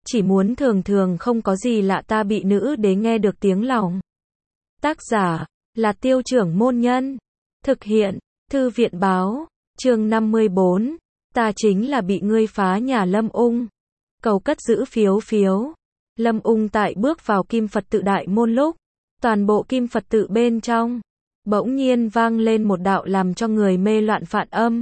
chỉ muốn thường thường không có gì lạ ta bị nữ đế nghe được tiếng lòng. Tác giả là Tiêu Trưởng Môn Nhân. Thực hiện Thư viện Báo. Chương 54. Ta chính là bị ngươi phá nhà Lâm Ung. Cầu cất giữ phiếu phiếu. Lâm Ung tại bước vào Kim Phật tự đại môn lúc, toàn bộ Kim Phật tự bên trong bỗng nhiên vang lên một đạo làm cho người mê loạn phạn âm.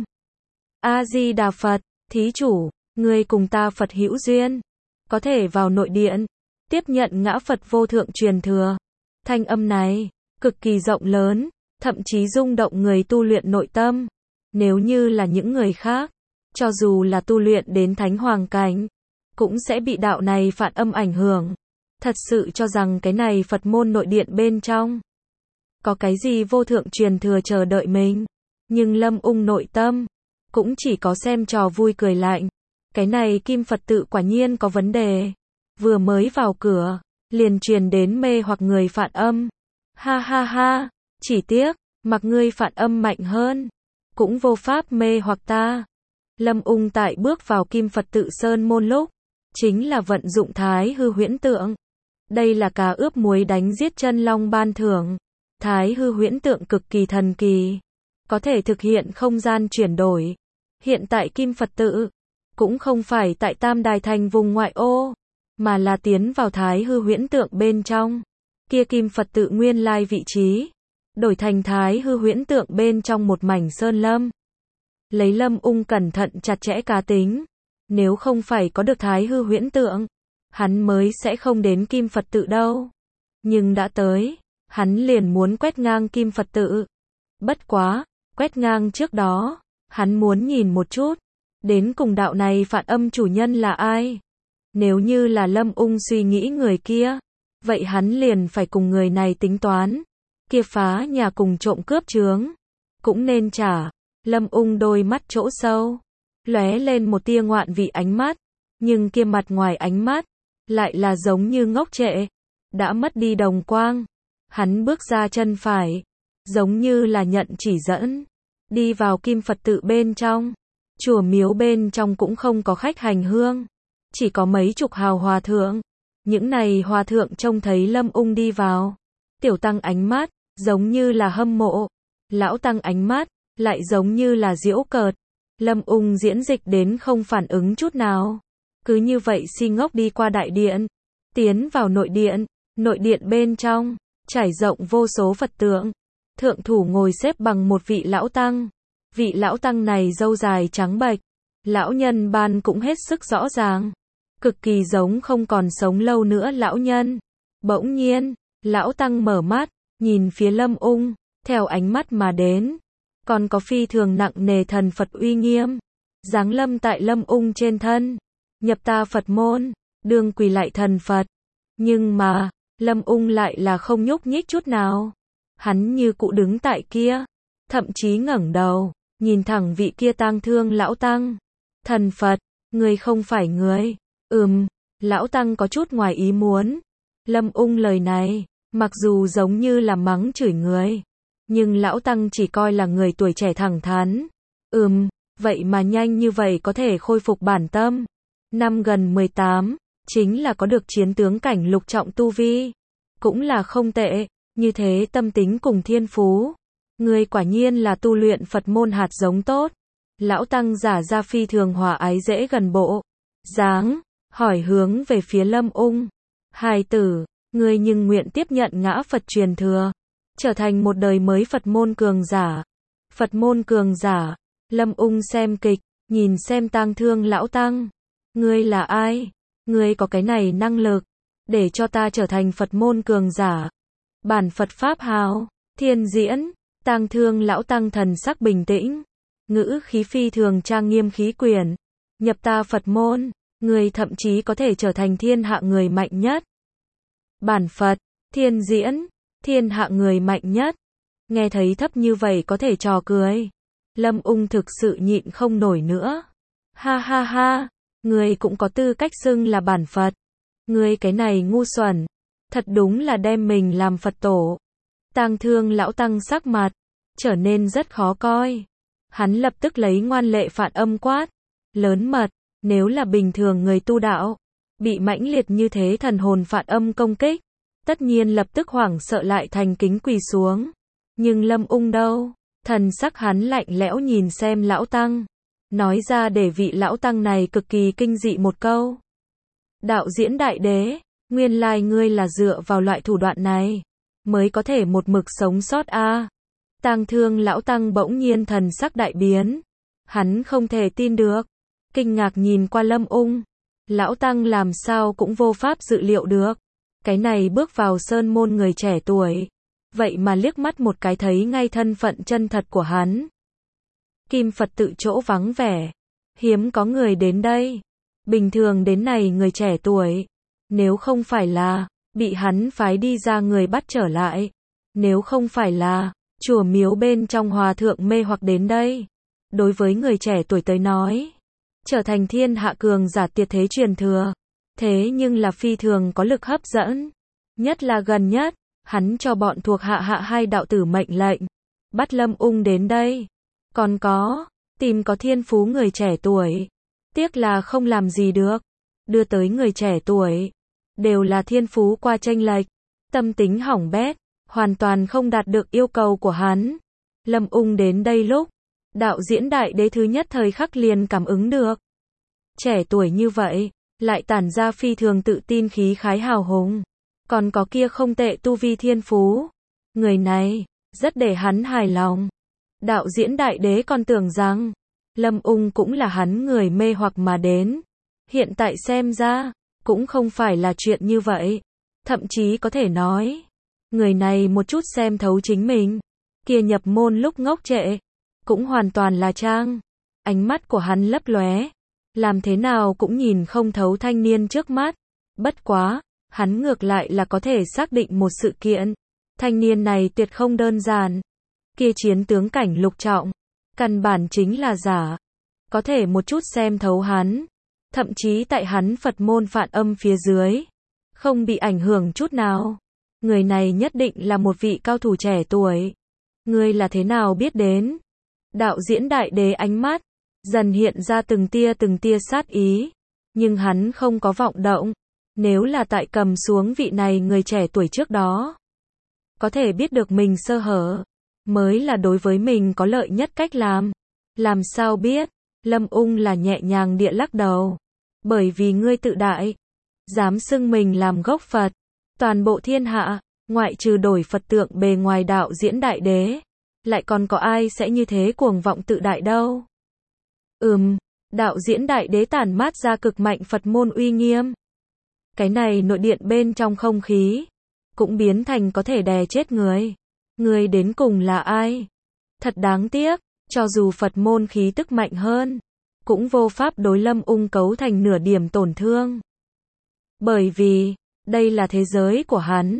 A Di Đà Phật, thí chủ, ngươi cùng ta Phật hữu duyên, có thể vào nội điện, tiếp nhận ngã Phật vô thượng truyền thừa. Thanh âm này cực kỳ rộng lớn, thậm chí rung động người tu luyện nội tâm. Nếu như là những người khác, cho dù là tu luyện đến thánh hoàng cảnh, cũng sẽ bị đạo này phản âm ảnh hưởng. Thật sự cho rằng cái này Phật môn nội điện bên trong có cái gì vô thượng truyền thừa chờ đợi mình. Nhưng Lâm Ung nội tâm cũng chỉ có xem trò vui cười lạnh. Cái này Kim Phật tự quả nhiên có vấn đề. Vừa mới vào cửa, liền truyền đến mê hoặc người phản âm. Ha ha ha, chỉ tiếc, mặc ngươi phản âm mạnh hơn, cũng vô pháp mê hoặc ta. Lâm Ung tại bước vào Kim Phật tự sơn môn lúc, chính là vận dụng Thái Hư Huyễn Tượng. Đây là cá ướp muối đánh giết chân long ban thưởng. Thái Hư Huyễn Tượng cực kỳ thần kỳ, có thể thực hiện không gian chuyển đổi. Hiện tại Kim Phật tự cũng không phải tại Tam Đài Thành vùng ngoại ô, mà là tiến vào Thái Hư Huyễn Tượng bên trong. Kia Kim Phật tự nguyên lai vị trí, đổi thành Thái Hư Huyễn Tượng bên trong một mảnh sơn lâm. Lấy Lâm Ung cẩn thận chặt chẽ cá tính, nếu không phải có được Thái Hư Huyễn Tượng, hắn mới sẽ không đến Kim Phật tự đâu. Nhưng đã tới, hắn liền muốn quét ngang Kim Phật tự. Bất quá, quét ngang trước đó, hắn muốn nhìn một chút, đến cùng đạo này phản âm chủ nhân là ai. Nếu như là Lâm Ung suy nghĩ người kia, vậy hắn liền phải cùng người này tính toán. Kia phá nhà cùng trộm cướp chướng, cũng nên trả. Lâm Ung đôi mắt chỗ sâu lóe lên một tia ngoạn vị ánh mắt, nhưng kia mặt ngoài ánh mắt lại là giống như ngốc trệ, đã mất đi đồng quang. Hắn bước ra chân phải, giống như là nhận chỉ dẫn, đi vào Kim Phật tự bên trong. Chùa miếu bên trong cũng không có khách hành hương, chỉ có mấy chục hào hòa thượng. Những này hòa thượng trông thấy Lâm Ung đi vào, tiểu tăng ánh mắt giống như là hâm mộ, lão tăng ánh mắt lại giống như là giễu cợt. Lâm Ung diễn dịch đến không phản ứng chút nào, cứ như vậy si ngốc đi qua đại điện, tiến vào nội điện. Nội điện bên trong trải rộng vô số Phật tượng, thượng thủ ngồi xếp bằng một vị lão tăng. Vị lão tăng này râu dài trắng bệch, lão nhân ban cũng hết sức rõ ràng, cực kỳ giống không còn sống lâu nữa lão nhân. Bỗng nhiên, lão tăng mở mắt, nhìn phía Lâm Ung, theo ánh mắt mà đến, còn có phi thường nặng nề thần Phật uy nghiêm, giáng lâm tại Lâm Ung trên thân. Nhập ta Phật môn, đương quỳ lại thần Phật. Nhưng mà, Lâm Ung lại là không nhúc nhích chút nào. Hắn như cụ đứng tại kia, thậm chí ngẩng đầu, nhìn thẳng vị kia tang thương lão tăng. Thần Phật, người không phải người. Lão tăng có chút ngoài ý muốn. Lâm Ung lời này, mặc dù giống như là mắng chửi người, nhưng lão tăng chỉ coi là người tuổi trẻ thẳng thắn. Vậy mà nhanh như vậy có thể khôi phục bản tâm. Năm gần 18, chính là có được chiến tướng cảnh lục trọng tu vi. Cũng là không tệ, như thế tâm tính cùng thiên phú. Người quả nhiên là tu luyện Phật môn hạt giống tốt. Lão tăng giả ra phi thường hòa ái dễ gần bộ dáng, hỏi hướng về phía Lâm Ung. Hài tử, ngươi nhưng nguyện tiếp nhận ngã Phật truyền thừa, trở thành một đời mới Phật môn cường giả. Phật môn cường giả. Lâm Ung xem kịch, nhìn xem tang thương lão tăng. Ngươi là ai? Ngươi có cái này năng lực, để cho ta trở thành Phật môn cường giả. Bản Phật Pháp hào, thiên diễn. Tang thương lão tăng thần sắc bình tĩnh, ngữ khí phi thường trang nghiêm khí quyển. Nhập ta Phật môn, ngươi thậm chí có thể trở thành thiên hạ người mạnh nhất. Bản Phật, thiên diễn, thiên hạ người mạnh nhất. Nghe thấy thấp như vậy có thể trò cười. Lâm Ung thực sự nhịn không nổi nữa. Ha ha ha, ngươi cũng có tư cách xưng là bản Phật. Ngươi cái này ngu xuẩn, thật đúng là đem mình làm Phật tổ. Tang thương lão tăng sắc mặt trở nên rất khó coi. Hắn lập tức lấy ngoan lệ phản âm quát. Lớn mật, nếu là bình thường người tu đạo, bị mãnh liệt như thế thần hồn phản âm công kích, tất nhiên lập tức hoảng sợ lại thành kính quỳ xuống. Nhưng Lâm Ung đâu? Thần sắc hắn lạnh lẽo nhìn xem lão tăng, nói ra để vị lão tăng này cực kỳ kinh dị một câu. Đạo diễn đại đế, nguyên lai ngươi là dựa vào loại thủ đoạn này, mới có thể một mực sống sót a. Tang Thương lão tăng bỗng nhiên thần sắc đại biến. Hắn không thể tin được, kinh ngạc nhìn qua Lâm Ung. Lão tăng làm sao cũng vô pháp dự liệu được. Cái này bước vào sơn môn người trẻ tuổi, vậy mà liếc mắt một cái thấy ngay thân phận chân thật của hắn. Kim Phật tự chỗ vắng vẻ, hiếm có người đến đây. Bình thường đến này người trẻ tuổi, nếu không phải là bị hắn phái đi ra người bắt trở lại, nếu không phải là chùa miếu bên trong hòa thượng mê hoặc đến đây, đối với người trẻ tuổi tới nói, trở thành thiên hạ cường giả tuyệt thế truyền thừa, thế nhưng là phi thường có lực hấp dẫn. Nhất là gần nhất, hắn cho bọn thuộc hạ hai đạo tử mệnh lệnh, bắt Lâm Ung đến đây. Còn có, tìm có thiên phú người trẻ tuổi, tiếc là không làm gì được. Đưa tới người trẻ tuổi, đều là thiên phú qua chênh lệch, tâm tính hỏng bét, hoàn toàn không đạt được yêu cầu của hắn. Lâm Ung đến đây lúc, đạo diễn đại đế thứ nhất thời khắc liền cảm ứng được. Trẻ tuổi như vậy, lại tản ra phi thường tự tin khí khái hào hùng. Còn có kia không tệ tu vi thiên phú. Người này, rất để hắn hài lòng. Đạo diễn đại đế còn tưởng rằng, Lâm Ung cũng là hắn người mê hoặc mà đến. Hiện tại xem ra, cũng không phải là chuyện như vậy. Thậm chí có thể nói, người này một chút xem thấu chính mình. Kia nhập môn lúc ngốc trệ, cũng hoàn toàn là trang. Ánh mắt của hắn lấp lóe, làm thế nào cũng nhìn không thấu thanh niên trước mắt. Bất quá, hắn ngược lại là có thể xác định một sự kiện. Thanh niên này tuyệt không đơn giản. Kia chiến tướng cảnh lục trọng, căn bản chính là giả. Có thể một chút xem thấu hắn. Thậm chí tại hắn Phật môn phản âm phía dưới, không bị ảnh hưởng chút nào. Người này nhất định là một vị cao thủ trẻ tuổi. Ngươi là thế nào biết đến? Đạo diễn đại đế ánh mắt dần hiện ra từng tia sát ý. Nhưng hắn không có vọng động. Nếu là tại cầm xuống vị này người trẻ tuổi trước đó, có thể biết được mình sơ hở, mới là đối với mình có lợi nhất cách làm. Làm sao biết? Lâm Ung là nhẹ nhàng địa lắc đầu. Bởi vì ngươi tự đại, dám xưng mình làm gốc Phật. Toàn bộ thiên hạ, ngoại trừ đổi Phật tượng bề ngoài đạo diễn đại đế, lại còn có ai sẽ như thế cuồng vọng tự đại đâu. Đạo diễn đại đế tản mát ra cực mạnh Phật môn uy nghiêm. Cái này nội điện bên trong không khí, cũng biến thành có thể đè chết người. Người đến cùng là ai? Thật đáng tiếc, cho dù Phật môn khí tức mạnh hơn, cũng vô pháp đối Lâm Ung cấu thành nửa điểm tổn thương. Bởi vì, đây là thế giới của hắn.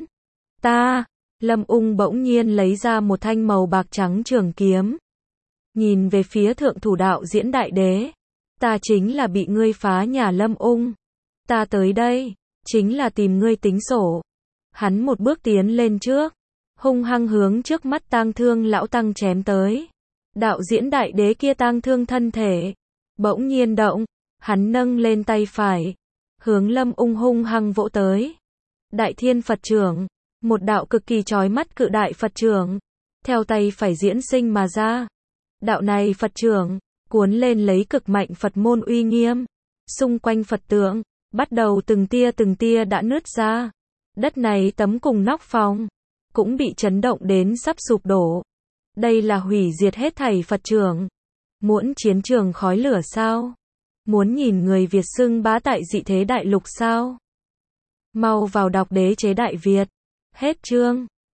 Lâm Ung bỗng nhiên lấy ra một thanh màu bạc trắng trường kiếm. Nhìn về phía thượng thủ đạo diễn đại đế. Ta chính là bị ngươi phá nhà Lâm Ung. Ta tới đây, chính là tìm ngươi tính sổ. Hắn một bước tiến lên trước, hung hăng hướng trước mắt Tang Thương lão tăng chém tới. Đạo diễn đại đế kia Tang Thương thân thể bỗng nhiên động, hắn nâng lên tay phải, hướng Lâm Ung hung hăng vỗ tới. Đại Thiên Phật Trưởng, một đạo cực kỳ chói mắt cự đại Phật trưởng, theo tay phải diễn sinh mà ra. Đạo này Phật trưởng, cuốn lên lấy cực mạnh Phật môn uy nghiêm. Xung quanh Phật tượng, bắt đầu từng tia đã nứt ra. Đất này tấm cùng nóc phòng, cũng bị chấn động đến sắp sụp đổ. Đây là hủy diệt hết thảy Phật trưởng. Muốn chiến trường khói lửa sao? Muốn nhìn người Việt xưng bá tại dị thế đại lục sao? Mau vào đọc Đế chế Đại Việt. Hết chương.